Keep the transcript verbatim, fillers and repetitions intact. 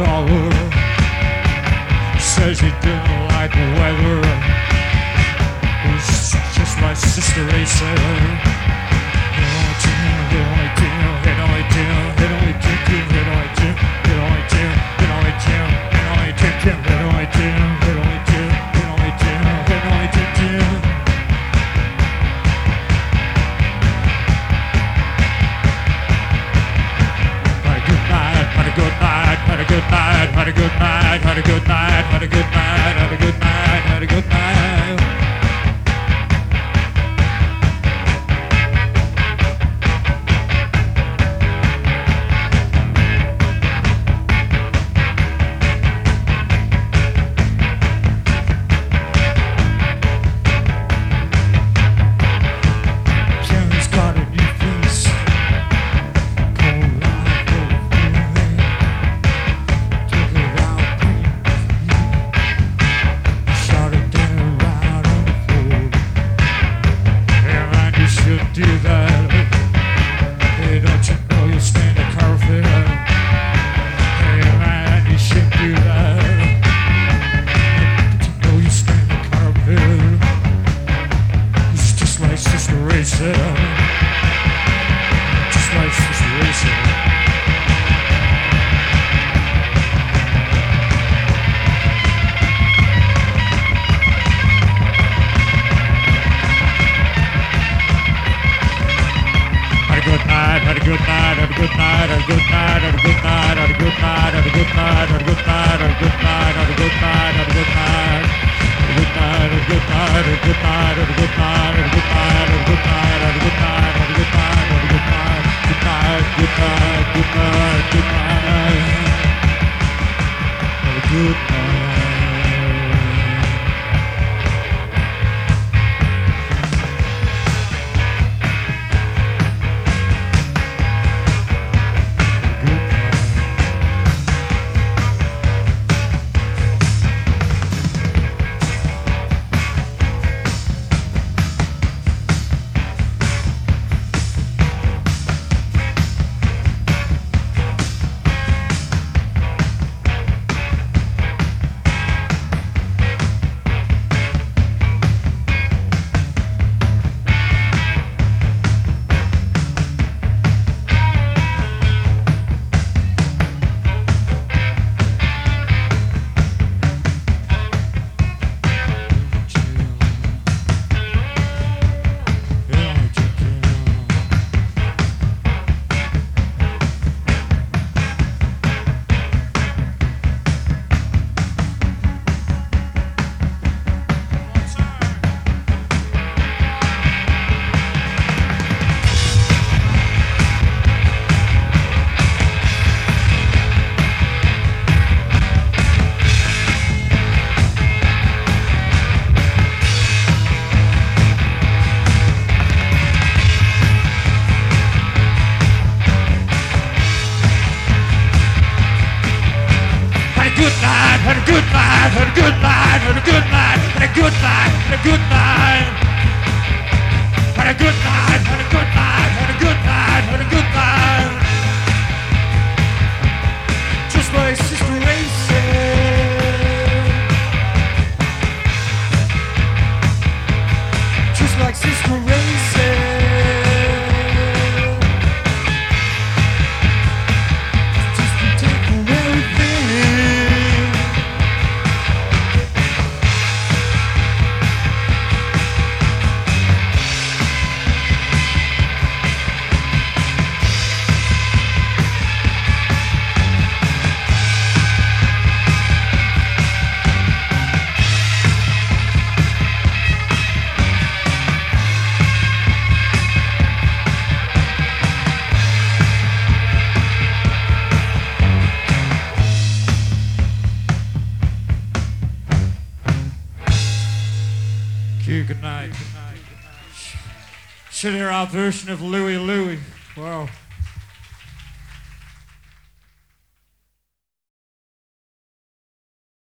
dollar. Says he didn't like the weather. It's just my sister, they said. Hit only two, hit only two, hit only two, hit only two, hit only two, hit only two, hit only two, hit only two, hit only two, hit only two, hit only two, hit only two, two. Had a good night, had a good night, had a good night, had a good night, had a good night, had a good night, had a good night, had a good night. Jerry's got a new piece. Cold light overflowing. Took it out, shot it down right on the floor. Hey man, you should do that. Hey, don't you know you stand the carpet? Hey man, you should do that. Don't you know you stand the carpet? It's just like Sister Ray said. Just like Sister Ray said. Had a good night, had a good night, had a good night, had a good night, had a good night, had a good night, had a good night, had a good night, had a good night, had a good night, had a good night. A good night, a good night, a good night, a good night, a good night, a good night, a good night, a good night, a good night, good night, good night, good night, good night. Have a good night. Had a good night, had a good night, had a good night, had a good night, had a good night. Had a good night, had a good night, had a good night, had a good night. Just like Sister Ray said. Just like Sister Ray said. Just be taking everything. Good night. Should hear our version of Louie Louie. Wow.